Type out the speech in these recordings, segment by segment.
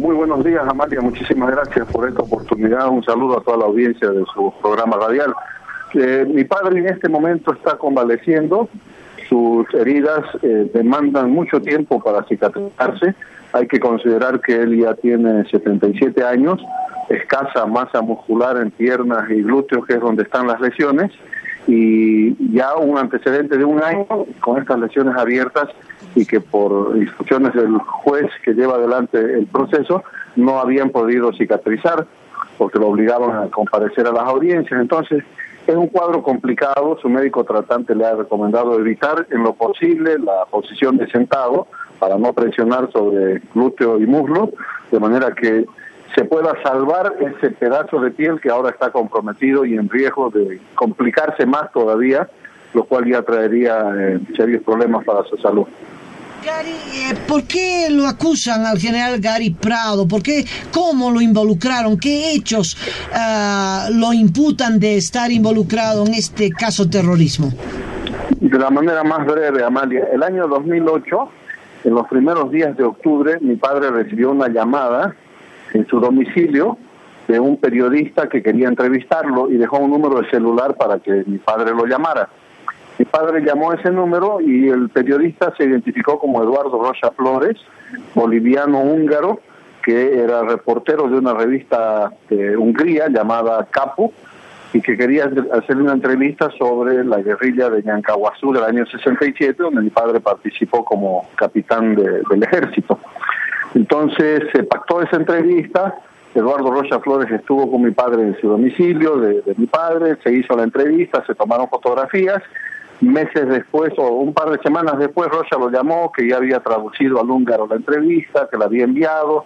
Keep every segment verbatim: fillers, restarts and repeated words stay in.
Muy buenos días, Amalia. Muchísimas gracias por esta oportunidad. Un saludo a toda la audiencia de su programa radial. Eh, mi padre en este momento está convaleciendo. Sus heridas eh, demandan mucho tiempo para cicatrizarse. Hay que considerar que él ya tiene setenta y siete años, escasa masa muscular en piernas y glúteos, que es donde están las lesiones, y ya un antecedente de un año con estas lesiones abiertas, y que por instrucciones del juez que lleva adelante el proceso no habían podido cicatrizar porque lo obligaban a comparecer a las audiencias. Entonces es un cuadro complicado. Su médico tratante le ha recomendado evitar en lo posible la posición de sentado para no presionar sobre glúteo y muslo, de manera que se pueda salvar ese pedazo de piel que ahora está comprometido y en riesgo de complicarse más todavía, lo cual ya traería eh, serios problemas para su salud. Gary, eh, ¿por qué lo acusan al general Gary Prado? ¿Por qué? ¿Cómo lo involucraron? ¿Qué hechos uh, lo imputan de estar involucrado en este caso terrorismo? De la manera más breve, Amalia. El año dos mil ocho, en los primeros días de octubre, mi padre recibió una llamada en su domicilio de un periodista que quería entrevistarlo y dejó un número de celular para que mi padre lo llamara. Mi padre llamó a ese número y el periodista se identificó como Eduardo Rocha Flores, boliviano-húngaro, que era reportero de una revista de Hungría llamada Capo, y que quería hacerle una entrevista sobre la guerrilla de Ñancahuazú del año sesenta y siete, donde mi padre participó como capitán de, del ejército. Entonces se pactó esa entrevista. Eduardo Rocha Flores estuvo con mi padre en su domicilio de, de mi padre, se hizo la entrevista, se tomaron fotografías. Meses después, o un par de semanas después, Rocha lo llamó, que ya había traducido al húngaro la entrevista, que la había enviado.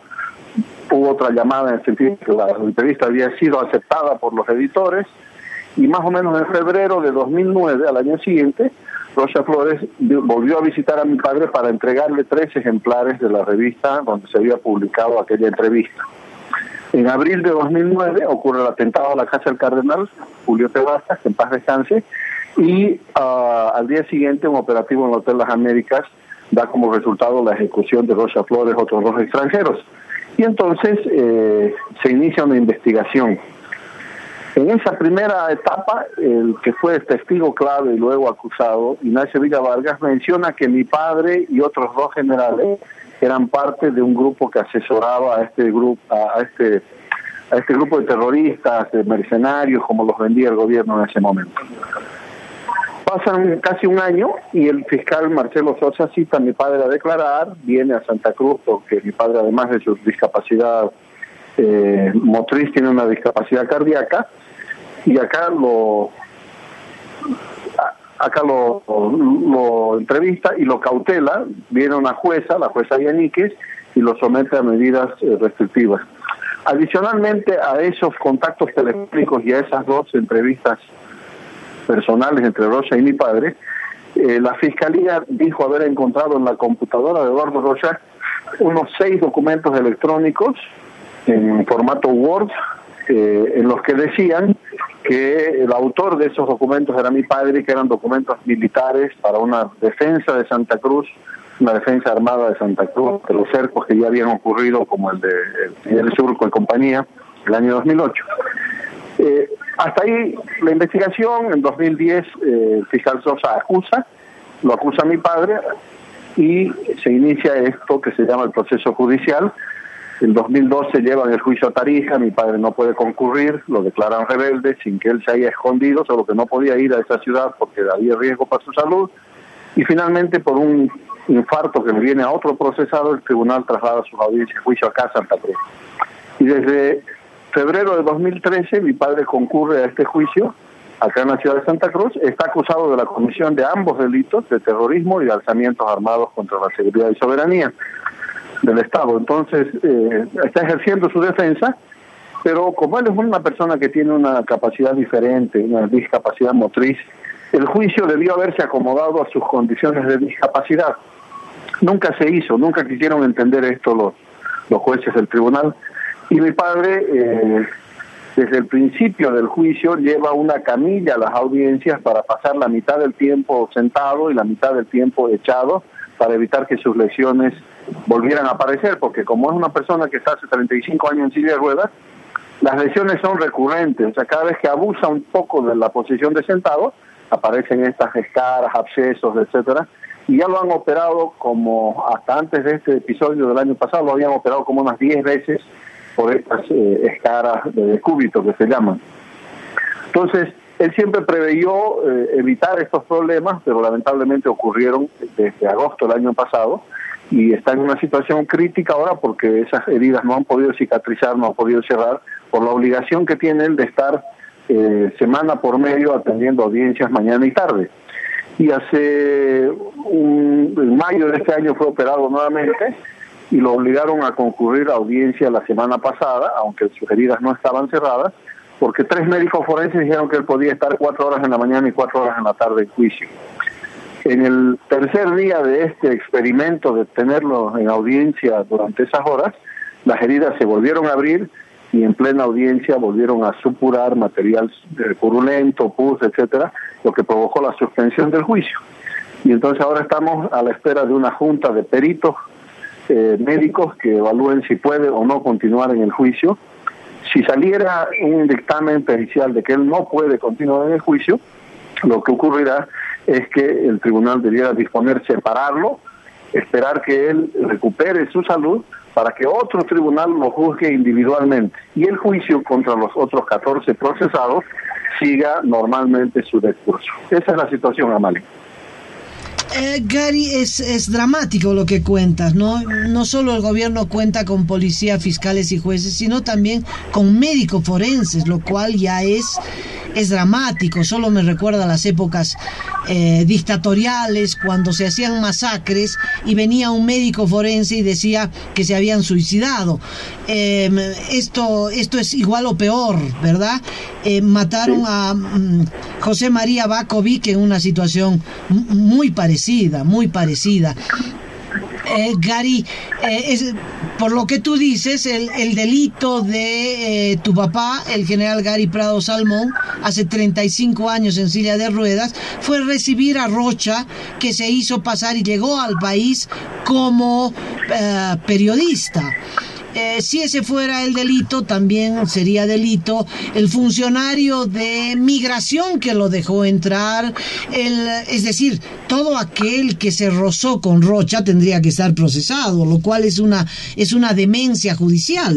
Hubo otra llamada en el sentido que la entrevista había sido aceptada por los editores, y más o menos en febrero de dos mil nueve, al año siguiente, Rocha Flores volvió a visitar a mi padre para entregarle tres ejemplares de la revista donde se había publicado aquella entrevista. En abril de dos mil nueve ocurre el atentado a la Casa del Cardenal Julio Tebastas, que en paz descanse, y uh, al día siguiente un operativo en el Hotel Las Américas da como resultado la ejecución de Rocha Flores, otros dos extranjeros. Y entonces eh, se inicia una investigación. En esa primera etapa, el que fue testigo clave y luego acusado, Ignacio Villa Vargas, menciona que mi padre y otros dos generales eran parte de un grupo que asesoraba a este grupo, a este, a este grupo de terroristas, de mercenarios, como los vendía el gobierno en ese momento. Pasan casi un año y el fiscal Marcelo Sosa cita a mi padre a declarar, viene a Santa Cruz porque mi padre, además de su discapacidad eh, motriz, tiene una discapacidad cardíaca, y acá lo acá lo, lo, lo entrevista y lo cautela. Viene una jueza, la jueza Yaníquez, y lo somete a medidas eh, restrictivas. Adicionalmente a esos contactos telefónicos y a esas dos entrevistas personales entre Rocha y mi padre, eh, la Fiscalía dijo haber encontrado en la computadora de Eduardo Rocha unos seis documentos electrónicos en formato Word, eh, en los que decían que el autor de esos documentos era mi padre, que eran documentos militares para una defensa de Santa Cruz, una defensa armada de Santa Cruz, de los cercos que ya habían ocurrido, como el de el Surco y compañía, el año dos mil ocho. Eh, hasta ahí la investigación. En dos mil diez eh, el fiscal Sosa acusa, lo acusa a mi padre, y se inicia esto que se llama el proceso judicial. En dos mil doce llevan el juicio a Tarija, mi padre no puede concurrir, lo declaran rebelde sin que él se haya escondido, solo que no podía ir a esa ciudad porque había riesgo para su salud, y finalmente por un infarto que le viene a otro procesado, el tribunal traslada sus audiencias, juicio acá a Santa Cruz. Y desde febrero de dos mil trece mi padre concurre a este juicio acá en la ciudad de Santa Cruz. Está acusado de la comisión de ambos delitos, de terrorismo y de alzamientos armados contra la seguridad y soberanía del Estado. Entonces eh, está ejerciendo su defensa, pero como él es una persona que tiene una capacidad diferente, una discapacidad motriz, el juicio debió haberse acomodado a sus condiciones de discapacidad. Nunca se hizo, nunca quisieron entender esto los, los jueces del tribunal. Y mi padre, eh, desde el principio del juicio, lleva una camilla a las audiencias para pasar la mitad del tiempo sentado y la mitad del tiempo echado, para evitar que sus lesiones volvieran a aparecer, porque como es una persona que está hace treinta y cinco años en silla de ruedas, las lesiones son recurrentes. O sea, cada vez que abusa un poco de la posición de sentado, aparecen estas escaras, abscesos, etcétera, y ya lo han operado como, hasta antes de este episodio del año pasado, lo habían operado como unas diez veces por estas eh, escaras de decúbito que se llaman. Entonces, él siempre preveyó eh, evitar estos problemas, pero lamentablemente ocurrieron desde agosto del año pasado, y está en una situación crítica ahora porque esas heridas no han podido cicatrizar, no han podido cerrar, por la obligación que tiene él de estar eh, semana por medio atendiendo audiencias mañana y tarde. Y hace un, en mayo de este año fue operado nuevamente y lo obligaron a concurrir a audiencia la semana pasada, aunque sus heridas no estaban cerradas, porque tres médicos forenses dijeron que él podía estar cuatro horas en la mañana y cuatro horas en la tarde en juicio. En el tercer día de este experimento de tenerlo en audiencia durante esas horas, las heridas se volvieron a abrir y en plena audiencia volvieron a supurar material purulento, pus, etcétera, lo que provocó la suspensión del juicio. Y entonces ahora estamos a la espera de una junta de peritos eh, médicos que evalúen si puede o no continuar en el juicio. Si saliera un dictamen pericial de que él no puede continuar en el juicio, lo que ocurrirá es que el tribunal debiera disponer separarlo, esperar que él recupere su salud para que otro tribunal lo juzgue individualmente y el juicio contra los otros catorce procesados siga normalmente su decurso. Esa es la situación, Amalia. Eh, Gary, es, es dramático lo que cuentas, ¿no? No solo el gobierno cuenta con policía, fiscales y jueces, sino también con médicos forenses, lo cual ya es, es dramático. Solo me recuerda a las épocas eh, dictatoriales, cuando se hacían masacres y venía un médico forense y decía que se habían suicidado. Eh, esto, esto es igual o peor, ¿verdad? Eh, mataron a um, José María Bakovic en una situación muy parecida, muy parecida. Eh, Gary, eh, es, por lo que tú dices, el, el delito de eh, tu papá, el general Gary Prado Salmón, hace treinta y cinco años en silla de ruedas, fue recibir a Rocha, que se hizo pasar y llegó al país como eh, periodista. Eh, si ese fuera el delito, también sería delito el funcionario de migración que lo dejó entrar, el, es decir, todo aquel que se rozó con Rocha tendría que estar procesado, lo cual es una es una demencia judicial.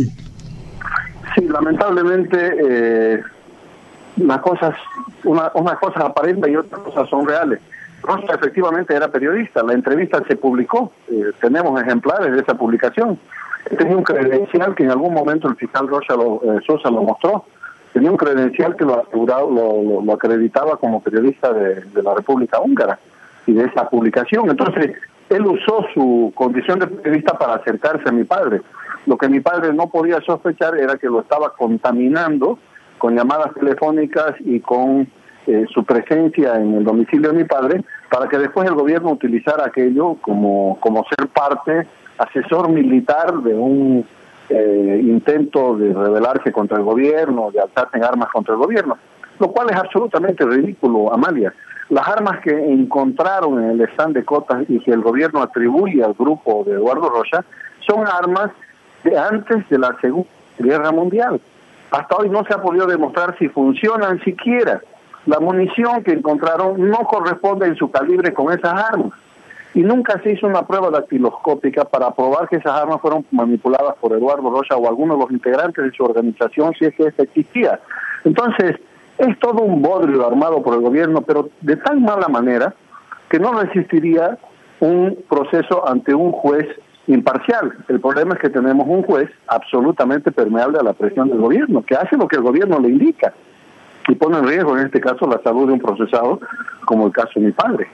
Sí, lamentablemente eh, las cosas, una, unas cosas aparentes y otras cosas son reales. Rocha efectivamente era periodista, la entrevista se publicó, eh, tenemos ejemplares de esa publicación. Tenía un credencial que en algún momento el fiscal Rocha lo, eh, Sosa lo mostró. Tenía un credencial que lo, aseguraba, lo, lo, lo acreditaba como periodista de, de la República Húngara y de esa publicación. Entonces, él usó su condición de periodista para acercarse a mi padre. Lo que mi padre no podía sospechar era que lo estaba contaminando con llamadas telefónicas y con eh, su presencia en el domicilio de mi padre, para que después el gobierno utilizara aquello como, como ser parte, asesor militar de un eh, intento de rebelarse contra el gobierno, de alzarse en armas contra el gobierno, lo cual es absolutamente ridículo, Amalia. Las armas que encontraron en el stand de Cotas y que el gobierno atribuye al grupo de Eduardo Rocha son armas de antes de la Segunda Guerra Mundial. Hasta hoy no se ha podido demostrar si funcionan siquiera. La munición que encontraron no corresponde en su calibre con esas armas. Y nunca se hizo una prueba dactiloscópica para probar que esas armas fueron manipuladas por Eduardo Rocha o alguno de los integrantes de su organización, si es que esta existía. Entonces, es todo un bodrio armado por el gobierno, pero de tan mala manera que no resistiría un proceso ante un juez imparcial. El problema es que tenemos un juez absolutamente permeable a la presión del gobierno, que hace lo que el gobierno le indica y pone en riesgo, en este caso, la salud de un procesado, como el caso de mi padre.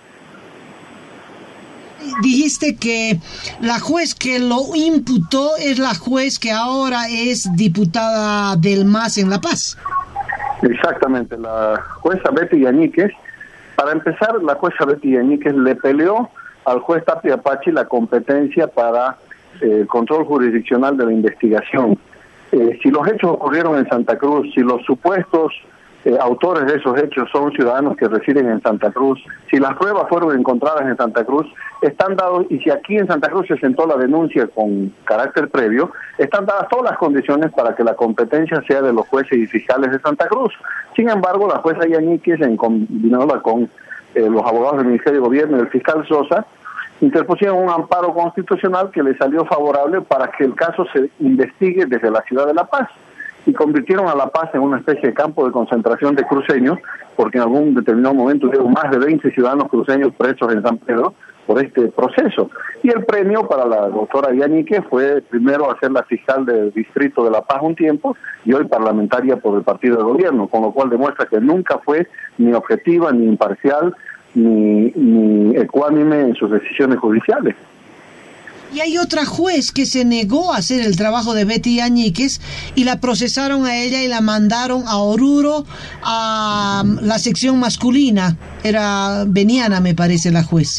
Dijiste que la juez que lo imputó es la juez que ahora es diputada del M A S en La Paz. Exactamente, la jueza Betty Yañíquez. Para empezar, la jueza Betty Yañíquez le peleó al juez Tapia Pachi la competencia para eh, el control jurisdiccional de la investigación. Eh, si los hechos ocurrieron en Santa Cruz, si los supuestos eh, autores de esos hechos son ciudadanos que residen en Santa Cruz, si las pruebas fueron encontradas en Santa Cruz, están dados, y si aquí en Santa Cruz se sentó la denuncia con carácter previo, están dadas todas las condiciones para que la competencia sea de los jueces y fiscales de Santa Cruz. Sin embargo, la jueza Yáñez, en combinada con eh, los abogados del Ministerio de Gobierno y el fiscal Sosa, interpusieron un amparo constitucional que le salió favorable para que el caso se investigue desde la ciudad de La Paz, y convirtieron a La Paz en una especie de campo de concentración de cruceños, porque en algún determinado momento hubo más de veinte ciudadanos cruceños presos en San Pedro por este proceso. Y el premio para la doctora Yáñez fue primero a ser la fiscal del distrito de La Paz un tiempo, y hoy parlamentaria por el partido de gobierno, con lo cual demuestra que nunca fue ni objetiva, ni imparcial, ni, ni ecuánime en sus decisiones judiciales. Y hay otra juez que se negó a hacer el trabajo de Betty Yáñez y la procesaron a ella y la mandaron a Oruro, a la sección masculina. Era Beniana, me parece, la juez.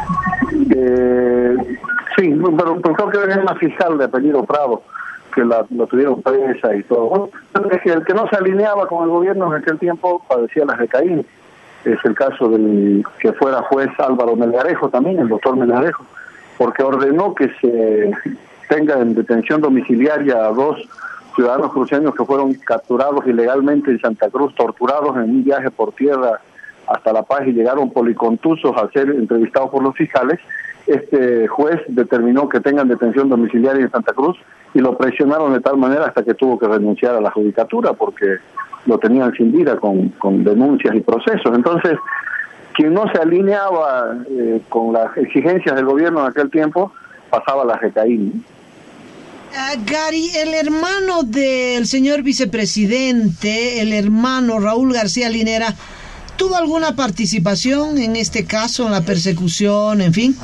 Eh, sí, pero, pero creo que es una fiscal de apellido Prado, que la, la tuvieron presa y todo. Bueno, es que el que no se alineaba con el gobierno en aquel tiempo padecía las de Caín. Es el caso del que fuera juez Álvaro Melgarejo también, el doctor Melgarejo, porque ordenó que se tenga en detención domiciliaria a dos ciudadanos cruceños que fueron capturados ilegalmente en Santa Cruz, torturados en un viaje por tierra hasta La Paz y llegaron policontusos a ser entrevistados por los fiscales. Este juez determinó que tengan detención domiciliaria en Santa Cruz y lo presionaron de tal manera hasta que tuvo que renunciar a la judicatura porque lo tenían sin vida con, con denuncias y procesos. Entonces, quien no se alineaba eh, con las exigencias del gobierno en aquel tiempo, pasaba la recaída. Uh, Gary, el hermano del señor vicepresidente, el hermano Raúl García Linera, ¿tuvo alguna participación en este caso, en la persecución, en fin?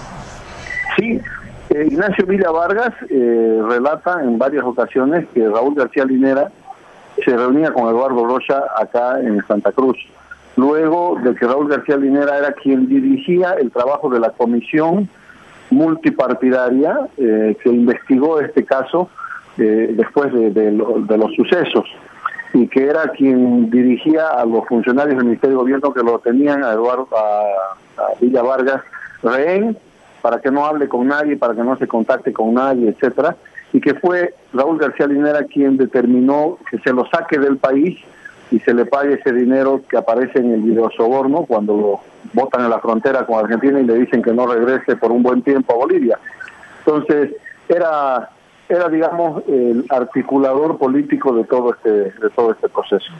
Sí, eh, Ignacio Villa Vargas eh, relata en varias ocasiones que Raúl García Linera se reunía con Eduardo Rocha acá en Santa Cruz, luego de que Raúl García Linera era quien dirigía el trabajo de la comisión multipartidaria eh, que investigó este caso eh, después de, de, lo, de los sucesos, y que era quien dirigía a los funcionarios del Ministerio de Gobierno que lo tenían a Eduardo a, a Villa Vargas rehén para que no hable con nadie, para que no se contacte con nadie, etcétera, y que fue Raúl García Linera quien determinó que se lo saque del país y se le pague ese dinero que aparece en el videosoborno cuando lo botan en la frontera con Argentina y le dicen que no regrese por un buen tiempo a Bolivia. Entonces, era, era digamos, el articulador político de todo este, de todo este proceso.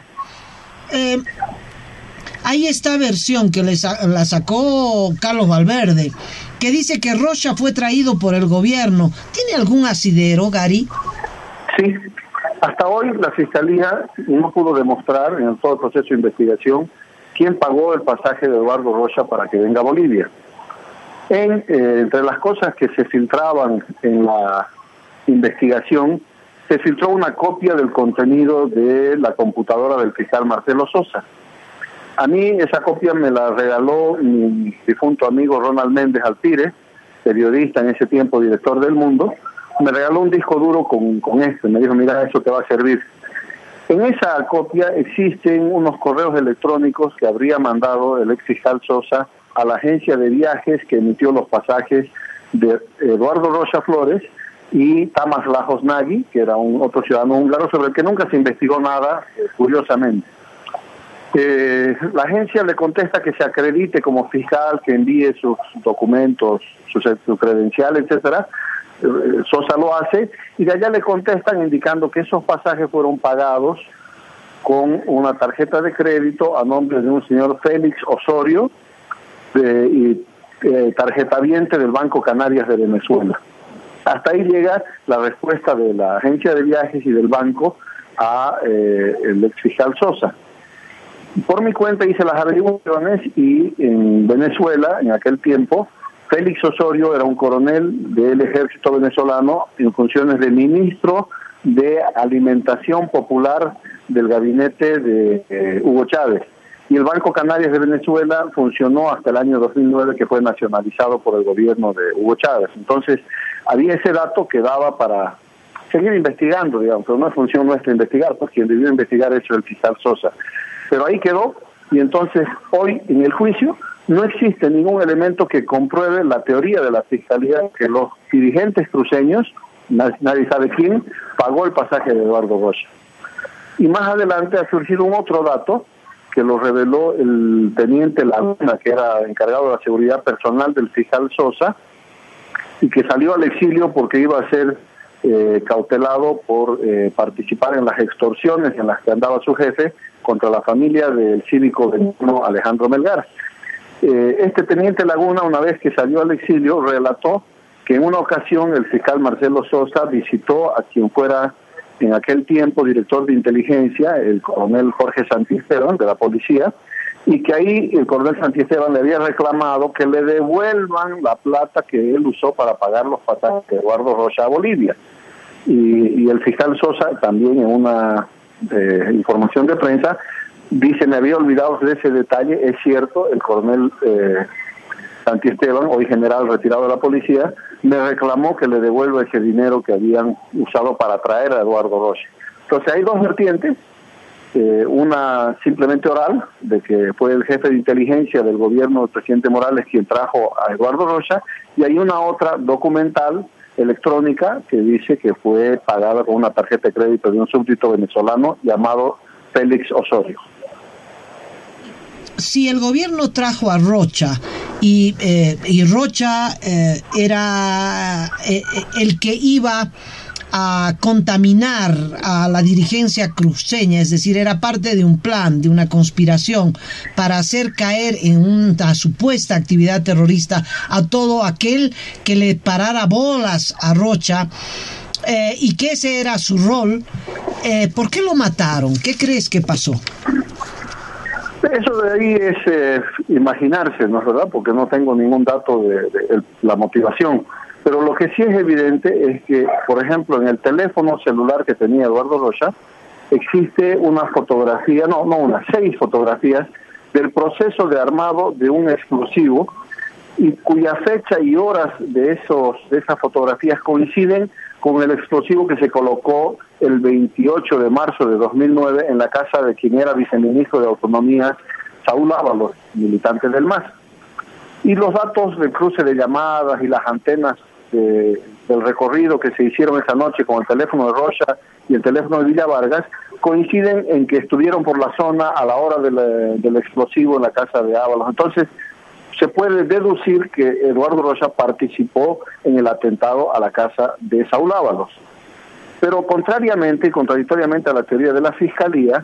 Eh, hay esta versión que le sa- la sacó Carlos Valverde, que dice que Rocha fue traído por el gobierno. ¿Tiene algún asidero, Gary? Sí. Hasta hoy la Fiscalía no pudo demostrar en todo el proceso de investigación quién pagó el pasaje de Eduardo Rocha para que venga a Bolivia. En, eh, entre las cosas que se filtraban en la investigación, se filtró una copia del contenido de la computadora del fiscal Marcelo Sosa. A mí esa copia me la regaló mi difunto amigo Ronald Méndez Alpírez, periodista en ese tiempo, director del Mundo. Me regaló un disco duro con, con esto, me dijo, mira, eso te va a servir. En esa copia existen unos correos electrónicos que habría mandado el ex fiscal Sosa a la agencia de viajes que emitió los pasajes de Eduardo Rocha Flores y Tamás Lajos Nagy, que era un otro ciudadano húngaro sobre el que nunca se investigó nada, eh, curiosamente. Eh, la agencia le contesta que se acredite como fiscal, que envíe sus documentos, sus, su credencial, etcétera. Sosa lo hace y de allá le contestan indicando que esos pasajes fueron pagados con una tarjeta de crédito a nombre de un señor Félix Osorio de, y eh, tarjetaviente del Banco Canarias de Venezuela. Hasta ahí llega la respuesta de la agencia de viajes y del banco a eh, el ex fiscal Sosa. Por mi cuenta hice las averiguaciones y en Venezuela, en aquel tiempo, Félix Osorio era un coronel del ejército venezolano en funciones de ministro de Alimentación Popular del gabinete de eh, Hugo Chávez. Y el Banco Canarias de Venezuela funcionó hasta el año dos mil nueve, que fue nacionalizado por el gobierno de Hugo Chávez. Entonces, había ese dato que daba para seguir investigando, digamos, pero no es función nuestra investigar, pues quien debió investigar eso es el fiscal Sosa. Pero ahí quedó, y entonces hoy en el juicio no existe ningún elemento que compruebe la teoría de la Fiscalía que los dirigentes cruceños, nadie sabe quién, pagó el pasaje de Eduardo Rocha. Y más adelante ha surgido un otro dato que lo reveló el teniente Laguna, que era encargado de la seguridad personal del fiscal Sosa, y que salió al exilio porque iba a ser eh, cautelado por eh, participar en las extorsiones en las que andaba su jefe contra la familia del cívico venezolano Alejandro Melgar. Eh, este teniente Laguna, una vez que salió al exilio, relató que en una ocasión el fiscal Marcelo Sosa visitó a quien fuera en aquel tiempo director de inteligencia, el coronel Jorge Santisteban, de la policía, y que ahí el coronel Santisteban le había reclamado que le devuelvan la plata que él usó para pagar los pasajes de Eduardo Rocha a Bolivia. Y, y el fiscal Sosa, también en una eh, información de prensa, dice, me había olvidado de ese detalle. Es cierto, el coronel eh, Santisteban, hoy general retirado de la policía, me reclamó que le devuelva ese dinero que habían usado para traer a Eduardo Rocha. Entonces hay dos vertientes, eh, una simplemente oral, de que fue el jefe de inteligencia del gobierno del presidente Morales quien trajo a Eduardo Rocha, y hay una otra documental, electrónica, que dice que fue pagada con una tarjeta de crédito de un súbdito venezolano llamado Félix Osorio. Si el gobierno trajo a Rocha y, eh, y Rocha eh, era eh, el que iba a contaminar a la dirigencia cruceña, es decir, era parte de un plan, de una conspiración para hacer caer en una supuesta actividad terrorista a todo aquel que le parara bolas a Rocha, eh, y que ese era su rol, eh, ¿por qué lo mataron? ¿Qué crees que pasó? Eso de ahí es eh, imaginarse, ¿no es verdad? Porque no tengo ningún dato de, de, de la motivación. Pero lo que sí es evidente es que, por ejemplo, en el teléfono celular que tenía Eduardo Rocha, existe una fotografía, no, no una, seis fotografías del proceso de armado de un explosivo, y cuya fecha y horas de esos de esas fotografías coinciden con el explosivo que se colocó el veintiocho de marzo de dos mil nueve en la casa de quien era viceministro de Autonomía, Saúl Ábalos, militante del M A S. Y los datos del cruce de llamadas y las antenas de, del recorrido que se hicieron esa noche con el teléfono de Rocha y el teléfono de Villa Vargas coinciden en que estuvieron por la zona a la hora del, del explosivo en la casa de Ábalos. Entonces, se puede deducir que Eduardo Rocha participó en el atentado a la casa de Saúl Ábalos. Pero contrariamente y contradictoriamente a la teoría de la Fiscalía,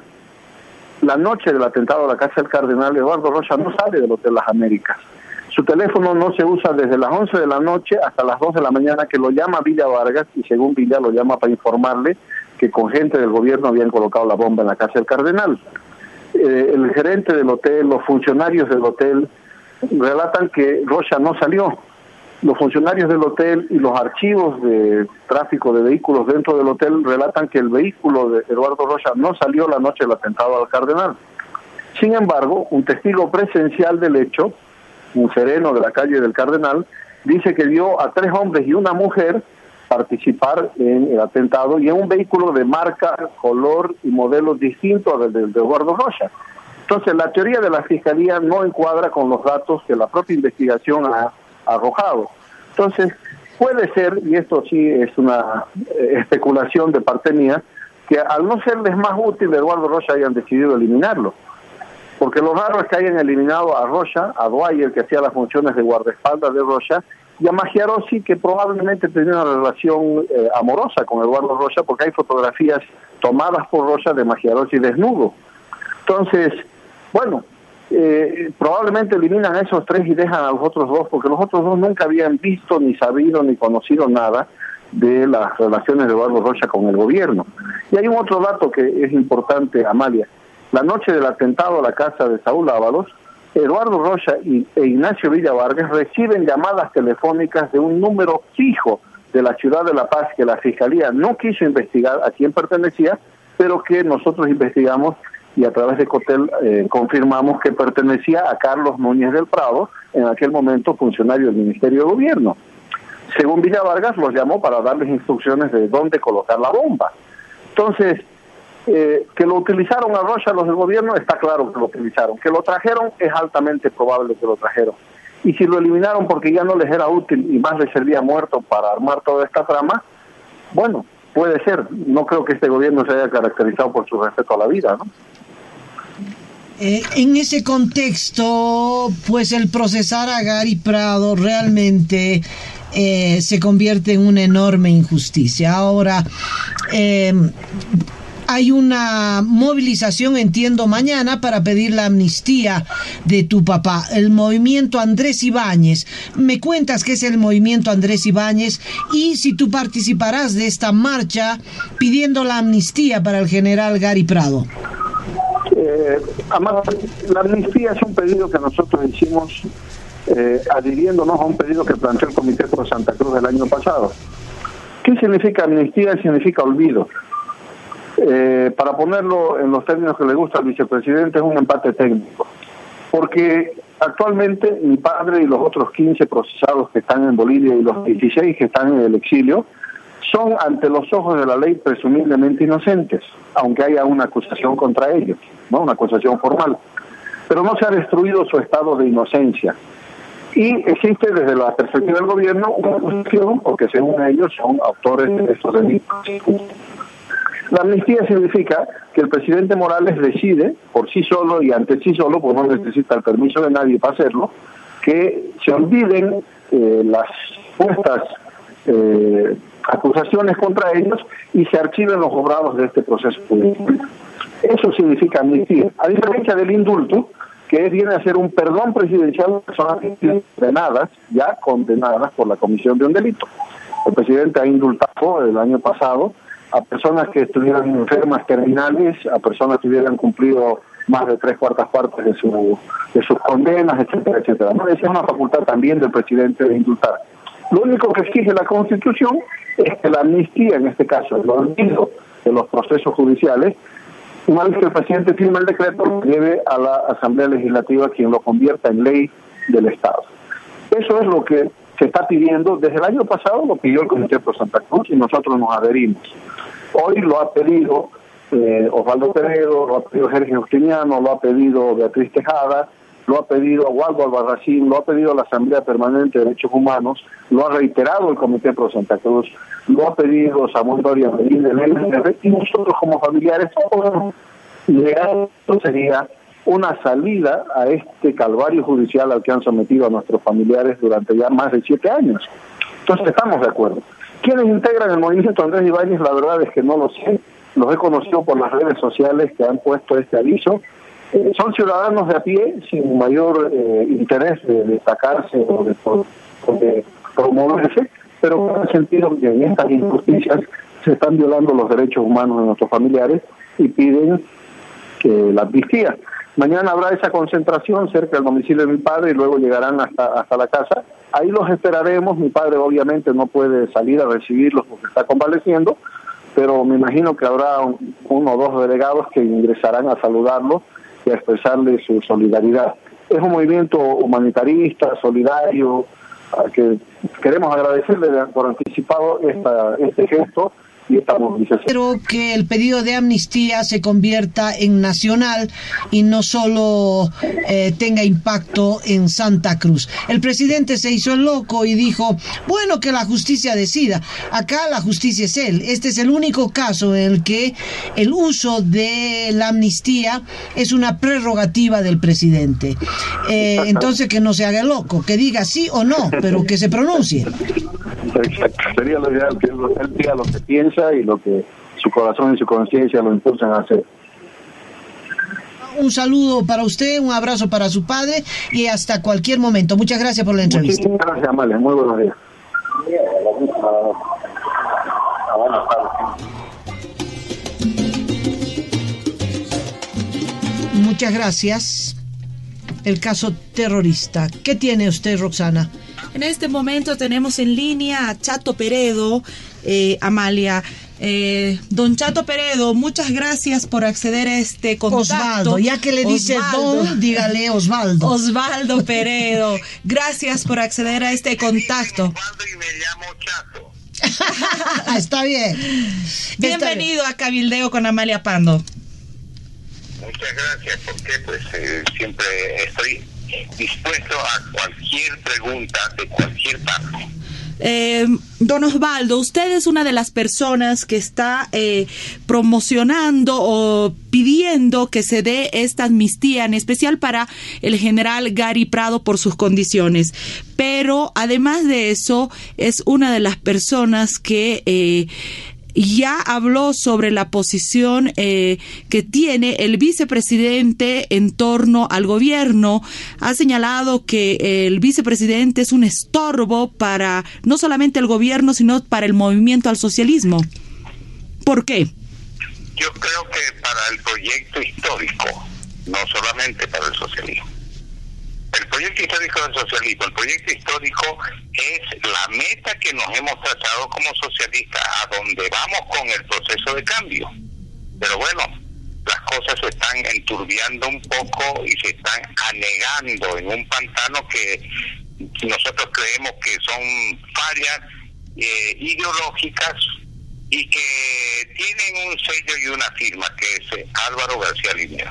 la noche del atentado a la casa del Cardenal, Eduardo Rocha no sale del Hotel Las Américas. Su teléfono no se usa desde las once de la noche hasta las dos de la mañana, que lo llama Villa Vargas, y según Villa lo llama para informarle que con gente del gobierno habían colocado la bomba en la casa del Cardenal. Eh, el gerente del hotel, los funcionarios del hotel, relatan que Rocha no salió. Los funcionarios del hotel y los archivos de tráfico de vehículos dentro del hotel relatan que el vehículo de Eduardo Rocha no salió la noche del atentado al Cardenal. Sin embargo, un testigo presencial del hecho, un sereno de la calle del Cardenal, dice que vio a tres hombres y una mujer participar en el atentado y en un vehículo de marca, color y modelo distinto al del de Eduardo Rocha. Entonces, la teoría de la Fiscalía no encuadra con los datos que la propia investigación ha arrojado. Entonces, puede ser, y esto sí es una eh, especulación de parte mía, que al no serles más útil a Eduardo Rocha hayan decidido eliminarlo. Porque lo raro es que hayan eliminado a Rocha, a Dwyer, que hacía las funciones de guardaespaldas de Rocha, y a Magiarossi, que probablemente tenía una relación eh, amorosa con Eduardo Rocha, porque hay fotografías tomadas por Rocha de Magiarossi desnudo. Entonces, bueno, eh, probablemente eliminan a esos tres y dejan a los otros dos, porque los otros dos nunca habían visto, ni sabido, ni conocido nada de las relaciones de Eduardo Rocha con el gobierno. Y hay un otro dato que es importante, Amalia. La noche del atentado a la casa de Saúl Ábalos, Eduardo Rocha y, e Ignacio Villa Vargas reciben llamadas telefónicas de un número fijo de la ciudad de La Paz, que la Fiscalía no quiso investigar a quién pertenecía, pero que nosotros investigamos y a través de Cotel eh, confirmamos que pertenecía a Carlos Núñez del Prado, en aquel momento funcionario del Ministerio de Gobierno. Según Villa Vargas, los llamó para darles instrucciones de dónde colocar la bomba. Entonces, Eh, que lo utilizaron a Rocha los del gobierno, está claro que lo utilizaron. Que lo trajeron, es altamente probable que lo trajeron. Y si lo eliminaron porque ya no les era útil y más les servía muerto para armar toda esta trama, bueno, puede ser. No creo que este gobierno se haya caracterizado por su respeto a la vida, ¿no? Eh, en ese contexto, pues el procesar a Gary Prado realmente eh, se convierte en una enorme injusticia. Ahora, eh, hay una movilización, entiendo, mañana para pedir la amnistía de tu papá, el movimiento Andrés Ibáñez. ¿Me cuentas qué es el movimiento Andrés Ibáñez y si tú participarás de esta marcha pidiendo la amnistía para el general Gary Prado? Eh, además, la amnistía es un pedido que nosotros hicimos eh, adhiriéndonos a un pedido que planteó el Comité por Santa Cruz el año pasado. ¿Qué significa amnistía? Significa olvido. Eh, para ponerlo en los términos que le gusta al vicepresidente, es un empate técnico, porque actualmente mi padre y los otros quince procesados que están en Bolivia y los dieciséis que están en el exilio son ante los ojos de la ley presumiblemente inocentes, aunque haya una acusación contra ellos, ¿no? Una acusación formal, pero no se ha destruido su estado de inocencia. Y existe desde la perspectiva del gobierno una acusación porque según ellos son autores de estos delitos. La amnistía significa que el presidente Morales decide por sí solo y ante sí solo, pues no necesita el permiso de nadie para hacerlo, que se olviden eh, las puestas eh, acusaciones contra ellos y se archiven los obrados de este proceso político. Eso significa amnistía, a diferencia del indulto, que viene a ser un perdón presidencial de personas condenadas, ya condenadas por la comisión de un delito. El presidente ha indultado el año pasado a personas que estuvieran enfermas terminales, a personas que hubieran cumplido más de tres cuartas partes de, su, de sus condenas, etcétera, etcétera. ¿No? Esa es una facultad también del presidente de indultar. Lo único que exige la Constitución es que la amnistía, en este caso, el olvido de los procesos judiciales, una vez que el presidente firma el decreto, lo lleve a la Asamblea Legislativa quien lo convierta en ley del Estado. Eso es lo que se está pidiendo. Desde el año pasado lo pidió el Comité por Santa Cruz y nosotros nos adherimos. Hoy lo ha pedido eh, Osvaldo Peredo, lo ha pedido Sergio Justiniano, lo ha pedido Beatriz Tejada, lo ha pedido Waldo Albarracín, lo ha pedido la Asamblea Permanente de Derechos Humanos, lo ha reiterado el Comité por Santa Cruz, lo ha pedido Samuel Doria Medellín de Ley, y nosotros como familiares podemos llegar, sería una salida a este calvario judicial al que han sometido a nuestros familiares durante ya más de siete años. Entonces estamos de acuerdo. ¿Quiénes integran el movimiento Andrés Ibáñez? La verdad es que no lo sé. Los he conocido por las redes sociales que han puesto este aviso. Eh, son ciudadanos de a pie, sin mayor eh, interés de destacarse o de, o de promoverse, pero con el sentido que en estas injusticias se están violando los derechos humanos de nuestros familiares y piden que la amnistía. Mañana habrá esa concentración cerca del domicilio de mi padre y luego llegarán hasta hasta la casa. Ahí los esperaremos. Mi padre obviamente no puede salir a recibirlos porque está convaleciendo, pero me imagino que habrá un, uno o dos delegados que ingresarán a saludarlo y a expresarle su solidaridad. Es un movimiento humanitarista, solidario, que queremos agradecerle por anticipado esta, este gesto y esta movilización. Espero que el pedido de amnistía se convierta en nacional y no solo eh, tenga impacto en Santa Cruz. El presidente se hizo el loco y dijo, bueno, que la justicia decida. Acá la justicia es él. Este es el único caso en el que el uso de la amnistía es una prerrogativa del presidente. Eh, entonces que no se haga el loco, que diga sí o no, pero que se pronuncie. Exacto. Sería lo ideal que él diga lo que piensa y lo que su corazón y su conciencia lo impulsan a hacer. Un saludo para usted, un abrazo para su padre y hasta cualquier momento. Muchas gracias por la entrevista. Muchas gracias, Amalia. Muy buenos días. Muchas gracias. El caso terrorista. ¿Qué tiene usted, Roxana? En este momento tenemos en línea a Chato Peredo, eh, Amalia. Eh, don Chato Peredo, muchas gracias por acceder a este contacto. Osvaldo, ya que le dice Osvaldo. don, dígale Osvaldo. Osvaldo Peredo, gracias por acceder a este contacto. Osvaldo y me llamo Chato. Está bien. Bienvenido Está bien. a Cabildeo con Amalia Pando. Muchas gracias, porque pues eh, siempre estoy dispuesto a cualquier pregunta de cualquier parte. Eh, don Osvaldo, usted es una de las personas que está eh, promocionando o pidiendo que se dé esta amnistía, en especial para el general Gary Prado por sus condiciones. Pero además de eso, es una de las personas que eh, ya habló sobre la posición eh, que tiene el vicepresidente en torno al gobierno. Ha señalado que el vicepresidente es un estorbo para no solamente el gobierno, sino para el movimiento al socialismo. ¿Por qué? Yo creo que para el proyecto histórico, no solamente para el socialismo. El proyecto histórico del socialismo, el proyecto histórico es la meta que nos hemos trazado como socialistas, a donde vamos con el proceso de cambio. Pero bueno, las cosas se están enturbiando un poco y se están anegando en un pantano que nosotros creemos que son fallas eh, ideológicas y que tienen un sello y una firma, que es Álvaro García Linera.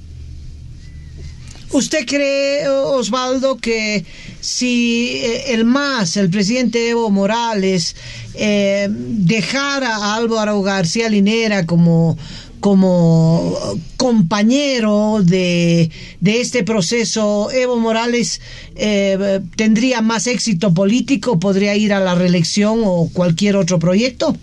¿Usted cree, Osvaldo, que si el M A S, el presidente Evo Morales, eh, dejara a Álvaro García Linera como, como compañero de, de este proceso, Evo Morales eh, tendría más éxito político, podría ir a la reelección o cualquier otro proyecto?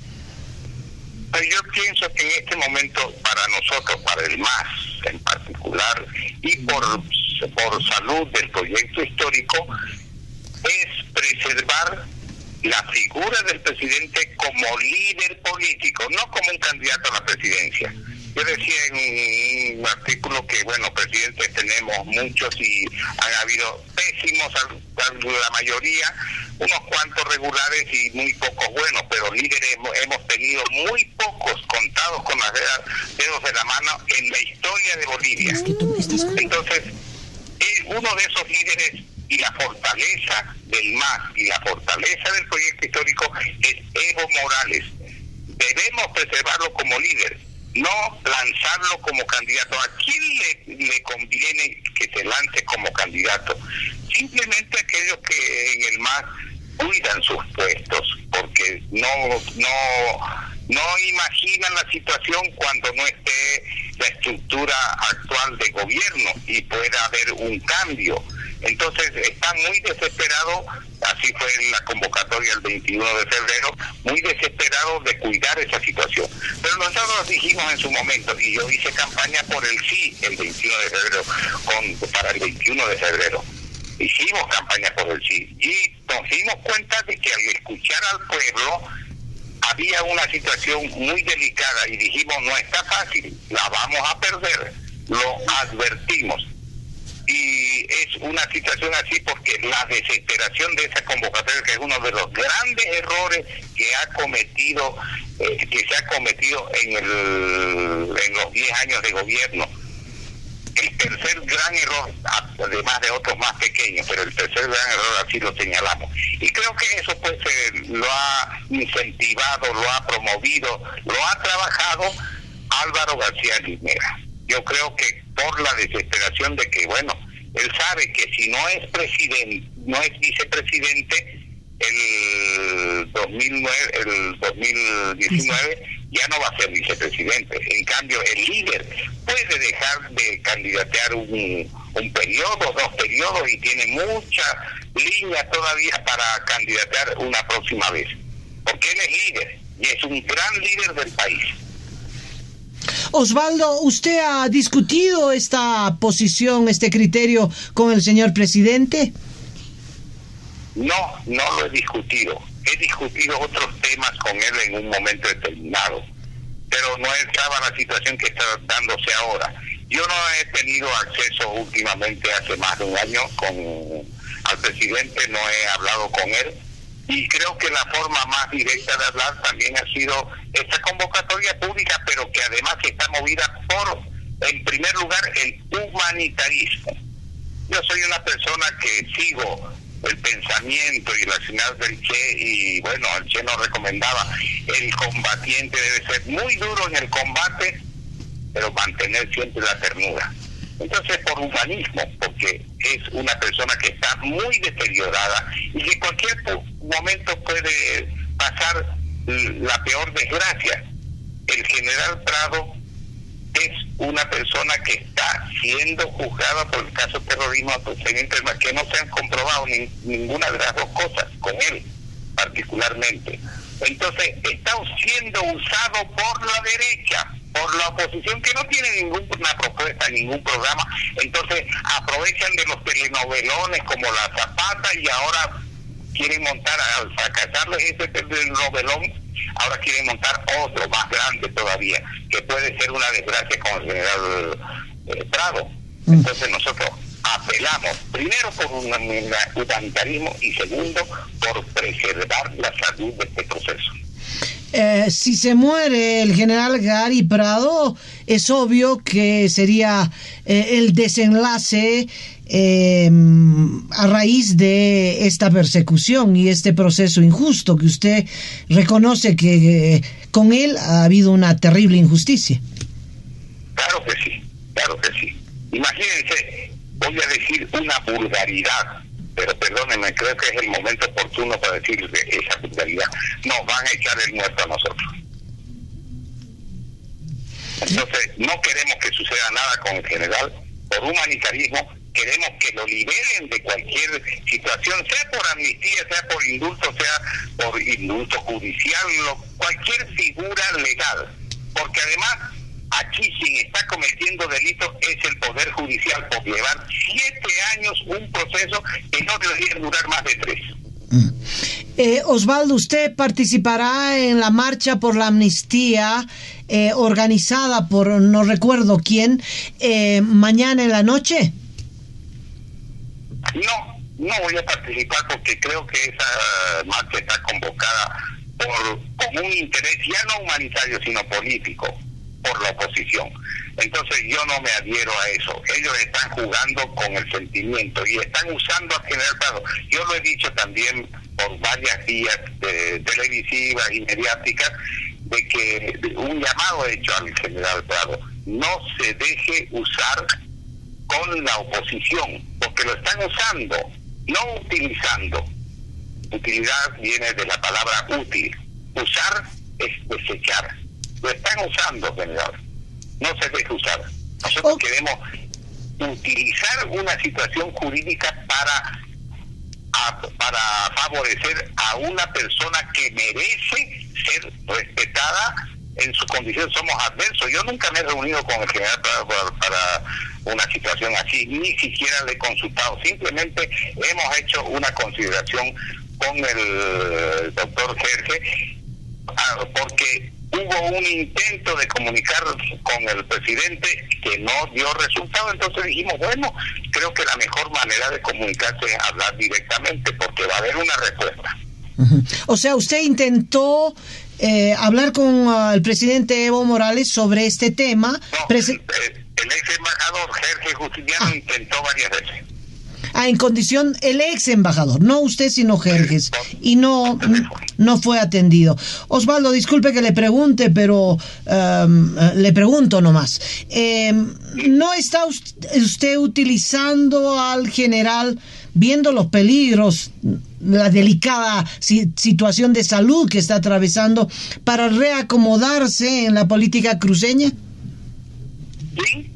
Yo pienso que en este momento, para nosotros, para el M A S en particular, y por, por salud del proyecto histórico, es preservar la figura del presidente como líder político, no como un candidato a la presidencia. Yo decía en un artículo que, bueno, presidentes tenemos muchos y han habido pésimos, la mayoría, unos cuantos regulares y muy pocos buenos, pero líderes hemos tenido muy pocos, contados con las dedos de la mano en la historia de Bolivia. Entonces, uno de esos líderes y la fortaleza del M A S y la fortaleza del proyecto histórico es Evo Morales. Debemos preservarlo como líder, no lanzarlo como candidato. ¿A quién le, le conviene que se lance como candidato? Simplemente aquellos que en el M A S cuidan sus puestos, porque no no no imaginan la situación cuando no esté la estructura actual de gobierno y pueda haber un cambio. Entonces están muy desesperados, así fue la convocatoria el veintiuno de febrero, muy desesperados de cuidar esa situación. Pero nosotros dijimos en su momento, y yo hice campaña por el sí el veintiuno de febrero, con, para el veintiuno de febrero. Hicimos campaña por el sí y nos dimos cuenta de que al escuchar al pueblo había una situación muy delicada y dijimos, no está fácil, la vamos a perder, lo advertimos. Y es una situación así porque la desesperación de esa convocatoria, que es uno de los grandes errores que ha cometido, eh, que se ha cometido en, el, en los diez años de gobierno. El tercer gran error, además de otros más pequeños, pero el tercer gran error así lo señalamos. Y creo que eso pues eh, lo ha incentivado, lo ha promovido, lo ha trabajado Álvaro García Linera. Yo creo que por la desesperación de que, bueno, él sabe que si no es presidente, no es vicepresidente, el dos mil nueve, el dos mil diecinueve ya no va a ser vicepresidente. En cambio, el líder puede dejar de candidatear un, un periodo, dos periodos, y tiene mucha línea todavía para candidatear una próxima vez. Porque él es líder, y es un gran líder del país. Osvaldo, ¿usted ha discutido esta posición, este criterio con el señor presidente? No, no lo he discutido. He discutido otros temas con él en un momento determinado, pero no estaba la situación que está dándose ahora. Yo no he tenido acceso últimamente, hace más de un año, con al presidente, no he hablado con él, y creo que la forma más directa de hablar también ha sido esta convocatoria pública, pero que además está movida por, en primer lugar, el humanitarismo. Yo soy una persona que sigo el pensamiento y el accionar del Che, y bueno, el Che nos recomendaba, el combatiente debe ser muy duro en el combate, pero mantener siempre la ternura. Entonces, por humanismo, porque es una persona que está muy deteriorada y que en cualquier momento puede pasar la peor desgracia. El general Prado es una persona que está siendo juzgada por el caso de terrorismo, que no se han comprobado ni, ninguna de las dos cosas con él particularmente. Entonces está siendo usado por la derecha, por la oposición, que no tiene ninguna propuesta, ningún programa. Entonces aprovechan de los telenovelones como La Zapata, y ahora quieren montar, al fracasarles ese telenovelón, ahora quieren montar otro más grande todavía, que puede ser una desgracia con el general eh, Prado. Entonces nosotros apelamos, primero por un humanitarismo y segundo por preservar la salud de este proceso. Eh, si se muere el general Gary Prado, es obvio que sería eh, el desenlace eh, a raíz de esta persecución y este proceso injusto que usted reconoce que eh, con él ha habido una terrible injusticia. Claro que sí, claro que sí. Imagínense, voy a decir una vulgaridad, pero perdónenme, creo que es el momento oportuno para decir esa vulgaridad. Nos van a echar el muerto a nosotros. Entonces, no queremos que suceda nada con el general. Por humanitarismo, queremos que lo liberen de cualquier situación, sea por amnistía, sea por indulto, sea por indulto judicial, lo, cualquier figura legal. Porque además, aquí quien está cometiendo delitos es el Poder Judicial, por llevar siete años un proceso que no debería durar más de tres. Mm. Eh, Osvaldo, ¿usted participará en la marcha por la amnistía eh, organizada por no recuerdo quién eh, mañana en la noche? No, no voy a participar porque creo que esa marcha está convocada por, con un interés ya no humanitario sino político, por la oposición. Entonces yo no me adhiero a eso. Ellos están jugando con el sentimiento y están usando al general Prado. Yo lo he dicho también por varias vías de, televisivas y mediáticas, de que un llamado hecho al general Prado: no se deje usar con la oposición, porque lo están usando, no utilizando. Utilidad viene de la palabra útil. Usar es desechar. Lo están usando, general. No se deje usar. Nosotros oh. queremos utilizar una situación jurídica para a, para favorecer a una persona que merece ser respetada en su condición. Somos adversos. Yo nunca me he reunido con el general para, para, para una situación así, ni siquiera le he consultado. Simplemente hemos hecho una consideración con el doctor Jerge, porque hubo un intento de comunicar con el presidente que no dio resultado. Entonces dijimos, bueno, creo que la mejor manera de comunicarse es hablar directamente, porque va a haber una respuesta. Uh-huh. O sea, usted intentó eh, hablar con uh, el presidente Evo Morales sobre este tema. No, Prese- el, el ex embajador Jerge Justiniano ah. intentó varias veces. Ah, en condición, el ex embajador, no usted sino Jerjes, y no, no fue atendido. Osvaldo, disculpe que le pregunte, pero um, le pregunto nomás. Eh, ¿No está usted utilizando al general, viendo los peligros, la delicada si, situación de salud que está atravesando, para reacomodarse en la política cruceña? Sí.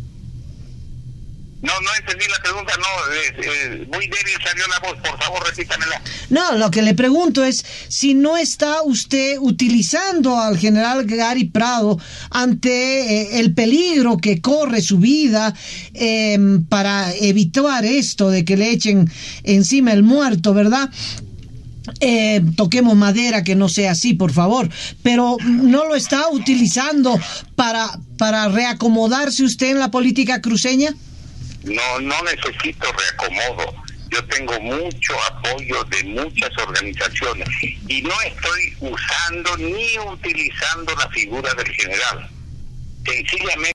No, no entendí la pregunta, no, eh, eh, muy débil salió la voz, por favor repítamela. No, lo que le pregunto es si no está usted utilizando al general Gary Prado ante eh, el peligro que corre su vida eh, para evitar esto de que le echen encima el muerto, ¿verdad? Eh, toquemos madera que no sea así, por favor, pero ¿no lo está utilizando para, para reacomodarse usted en la política cruceña? No, no necesito reacomodo. Yo tengo mucho apoyo de muchas organizaciones y no estoy usando ni utilizando la figura del general. Sencillamente